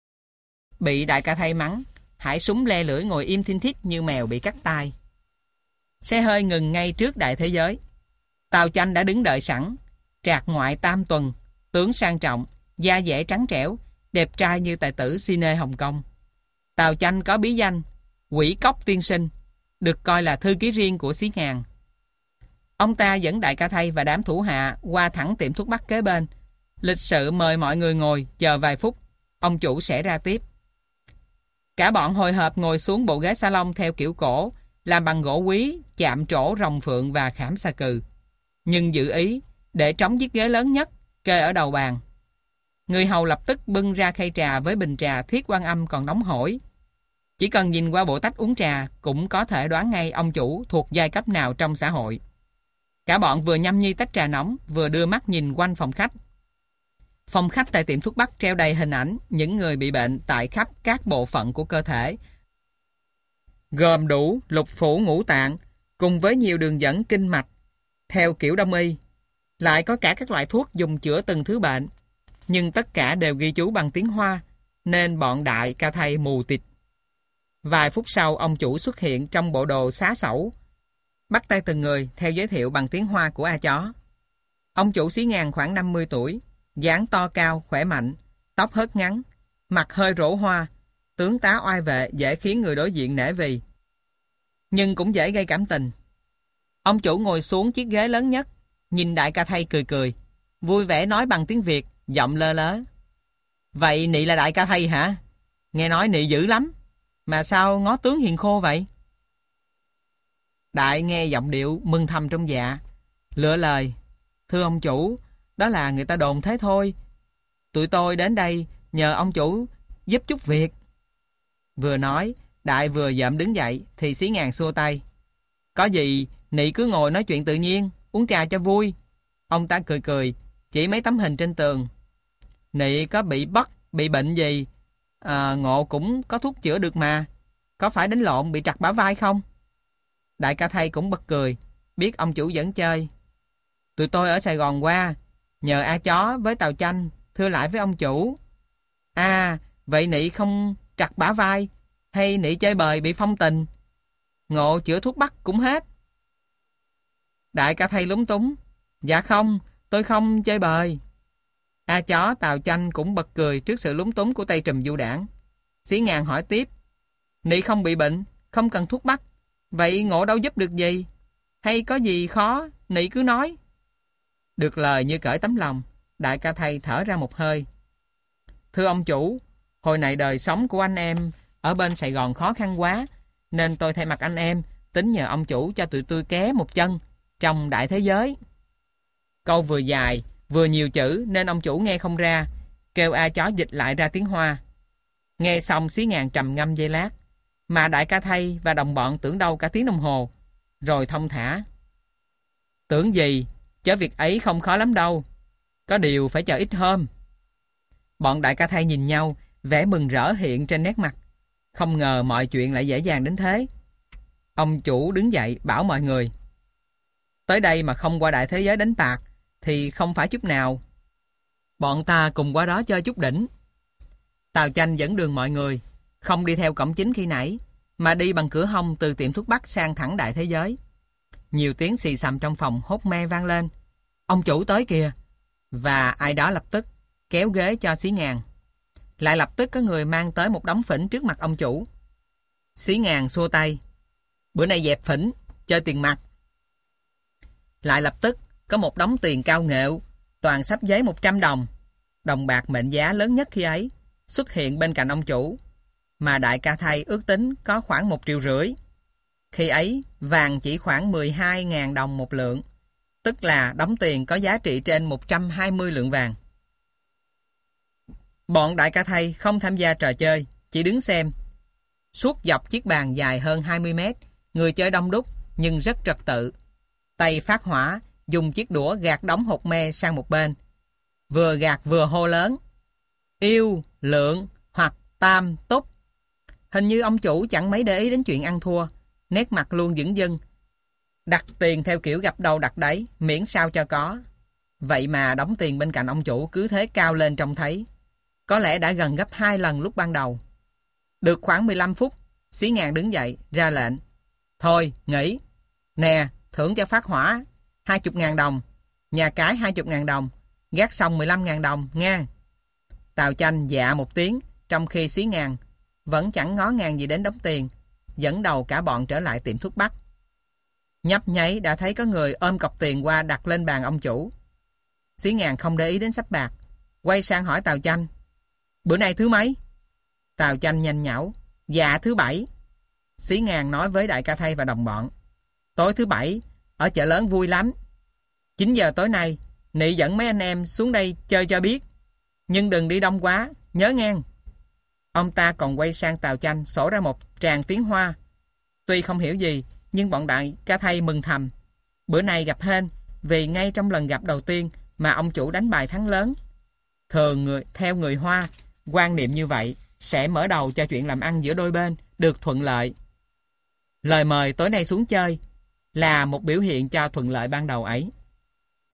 Bị Đại ca thầy mắng, Hải Súng le lưỡi ngồi im thinh thít như mèo bị cắt tai. Xe hơi ngừng ngay trước Đại Thế Giới. Tào Chanh đã đứng đợi sẵn, trạc ngoại tam tuần, tướng sang trọng, da dẻ trắng trẻo, đẹp trai như tài tử cine Hồng Kông. Tào Chanh có bí danh Quỷ Cốc Tiên Sinh, được coi là thư ký riêng của Xí Ngàn. Ông ta dẫn Đại ca thầy và đám thủ hạ qua thẳng tiệm thuốc bắc kế bên, lịch sự mời mọi người ngồi chờ vài phút, ông chủ sẽ ra tiếp. Cả bọn hồi hộp ngồi xuống bộ ghế salon theo kiểu cổ, làm bằng gỗ quý, chạm trổ rồng phượng và khảm sa cừ, nhưng giữ ý để trống chiếc ghế lớn nhất kê ở đầu bàn. Người hầu lập tức bưng ra khay trà với bình trà Thiết Quan Âm còn nóng hổi. Chỉ cần nhìn qua bộ tách uống trà cũng có thể đoán ngay ông chủ thuộc giai cấp nào trong xã hội. Cả bọn vừa nhâm nhi tách trà nóng, vừa đưa mắt nhìn quanh phòng khách. Phòng khách tại tiệm thuốc bắc treo đầy hình ảnh những người bị bệnh tại khắp các bộ phận của cơ thể, gồm đủ lục phủ ngũ tạng, cùng với nhiều đường dẫn kinh mạch theo kiểu đông y. Lại có cả các loại thuốc dùng chữa từng thứ bệnh, nhưng tất cả đều ghi chú bằng tiếng Hoa, nên bọn Đại ca thầy mù tịt. Vài phút sau, ông chủ xuất hiện trong bộ đồ xá xẩu, bắt tay từng người theo giới thiệu bằng tiếng Hoa của A Chó. Ông chủ Xí Ngàn khoảng năm mươi tuổi, dáng to cao, khỏe mạnh, tóc hớt ngắn, mặt hơi rổ hoa, tướng tá oai vệ dễ khiến người đối diện nể vì, nhưng cũng dễ gây cảm tình. Ông chủ ngồi xuống chiếc ghế lớn nhất, nhìn Đại ca thầy cười cười, vui vẻ nói bằng tiếng Việt, giọng lơ lớ: vậy nị là Đại ca thầy hả? Nghe nói nị dữ lắm, mà sao ngó tướng hiền khô vậy? Đại nghe giọng điệu mừng thầm trong dạ, lựa lời: thưa ông chủ, đó là người ta đồn thế thôi. Tụi tôi đến đây nhờ ông chủ giúp chút việc. Vừa nói, Đại vừa dợm đứng dậy thì Xí Ngàn xua tay: có gì nị cứ ngồi nói chuyện tự nhiên, uống trà cho vui. Ông ta cười cười chỉ mấy tấm hình trên tường: nị có bị bất bị bệnh gì à, Ngộ cũng có thuốc chữa được mà. Có phải đánh lộn bị trật bả vai không? Đại ca thầy cũng bật cười, biết ông chủ vẫn chơi: tụi tôi ở Sài Gòn qua, nhờ A Chó với Tào Chanh thưa lại với ông chủ. À, vậy nị không trật bả vai, hay nị chơi bời bị phong tình? Ngộ chữa thuốc bắc cũng hết. Đại ca thầy lúng túng: dạ không, tôi không chơi bời. A Chó, Tào Chanh cũng bật cười trước sự lúng túng của tay trùm du đảng. Xí Ngàn hỏi tiếp: nị không bị bệnh, không cần thuốc bắc, vậy Ngộ đâu giúp được gì? Hay có gì khó, nị cứ nói. Được lời như cởi tấm lòng, Đại ca thầy thở ra một hơi: thưa ông chủ, hồi này đời sống của anh em ở bên Sài Gòn khó khăn quá, nên tôi thay mặt anh em tính nhờ ông chủ cho tụi tôi ké một chân trong Đại Thế Giới. Câu vừa dài vừa nhiều chữ nên ông chủ nghe không ra, kêu A Chó dịch lại ra tiếng Hoa. Nghe xong Xí Ngàn trầm ngâm giây lát, mà Đại ca thầy và đồng bọn tưởng đâu cả tiếng đồng hồ, rồi thông thả: Tưởng gì, chớ việc ấy không khó lắm đâu. Có điều phải chờ ít hôm. Bọn đại ca thầy nhìn nhau, vẻ mừng rỡ hiện trên nét mặt. Không ngờ mọi chuyện lại dễ dàng đến thế. Ông chủ đứng dậy bảo mọi người: tới đây mà không qua đại thế giới đánh bạc thì không phải chút nào. Bọn ta cùng qua đó chơi chút đỉnh. Tào Chanh dẫn đường mọi người, không đi theo cổng chính khi nãy, mà đi bằng cửa hông từ tiệm thuốc bắc sang thẳng đại thế giới. Nhiều tiếng xì xầm trong phòng hốt me vang lên. Ông chủ tới kìa. Và ai đó lập tức kéo ghế cho Xí Ngàn. Lại lập tức có người mang tới một đống phỉnh trước mặt ông chủ. Xí Ngàn xua tay: bữa nay dẹp phỉnh, chơi tiền mặt. Lại lập tức có một đống tiền cao nghệu, toàn sắp giấy một trăm đồng, đồng bạc mệnh giá lớn nhất khi ấy, xuất hiện bên cạnh ông chủ, mà đại ca thầy ước tính có khoảng một triệu rưỡi. Khi ấy, vàng chỉ khoảng mười hai nghìn đồng một lượng, tức là đống tiền có giá trị trên một trăm hai mươi lượng vàng. Bọn đại ca thầy không tham gia trò chơi, chỉ đứng xem. Suốt dọc chiếc bàn dài hơn hai mươi mét, người chơi đông đúc nhưng rất trật tự. Tay phát hỏa, dùng chiếc đũa gạt đống hột me sang một bên. Vừa gạt vừa hô lớn: yêu, lượng hoặc tam túc. Hình như ông chủ chẳng mấy để ý đến chuyện ăn thua, nét mặt luôn dửng dưng. Đặt tiền theo kiểu gặp đâu đặt đấy, miễn sao cho có. Vậy mà đống tiền bên cạnh ông chủ cứ thế cao lên trông thấy. Có lẽ đã gần gấp hai lần lúc ban đầu. Được khoảng mười lăm phút, Xí Ngàn đứng dậy, ra lệnh: thôi, nghỉ. Nè, thưởng cho phát hỏa hai mươi ngàn đồng, nhà cái hai mươi ngàn đồng, gác xong mười lăm ngàn đồng, nha. Tào Chanh dạ một tiếng, trong khi Xí Ngàn vẫn chẳng ngó ngàng gì đến đống tiền, dẫn đầu cả bọn trở lại tiệm thuốc bắc. Nhấp nháy đã thấy có người ôm cọc tiền qua đặt lên bàn ông chủ. Xí Ngàn không để ý đến sắp bạc, quay sang hỏi Tào Chanh: bữa nay thứ mấy? Tào Chanh nhanh nhảu: dạ thứ bảy. Xí Ngàn nói với đại ca thầy và đồng bọn: tối thứ bảy ở chợ lớn vui lắm. chín giờ tối nay Nị dẫn mấy anh em xuống đây chơi cho biết, nhưng đừng đi đông quá, nhớ ngang. Ông ta còn quay sang Tào Chanh sổ ra một tràng tiếng Hoa. Tuy không hiểu gì, nhưng bọn đại ca thầy mừng thầm. Bữa nay gặp hên, vì ngay trong lần gặp đầu tiên mà ông chủ đánh bài thắng lớn. Thường người, theo người Hoa, quan niệm như vậy sẽ mở đầu cho chuyện làm ăn giữa đôi bên được thuận lợi. Lời mời tối nay xuống chơi là một biểu hiện cho thuận lợi ban đầu ấy.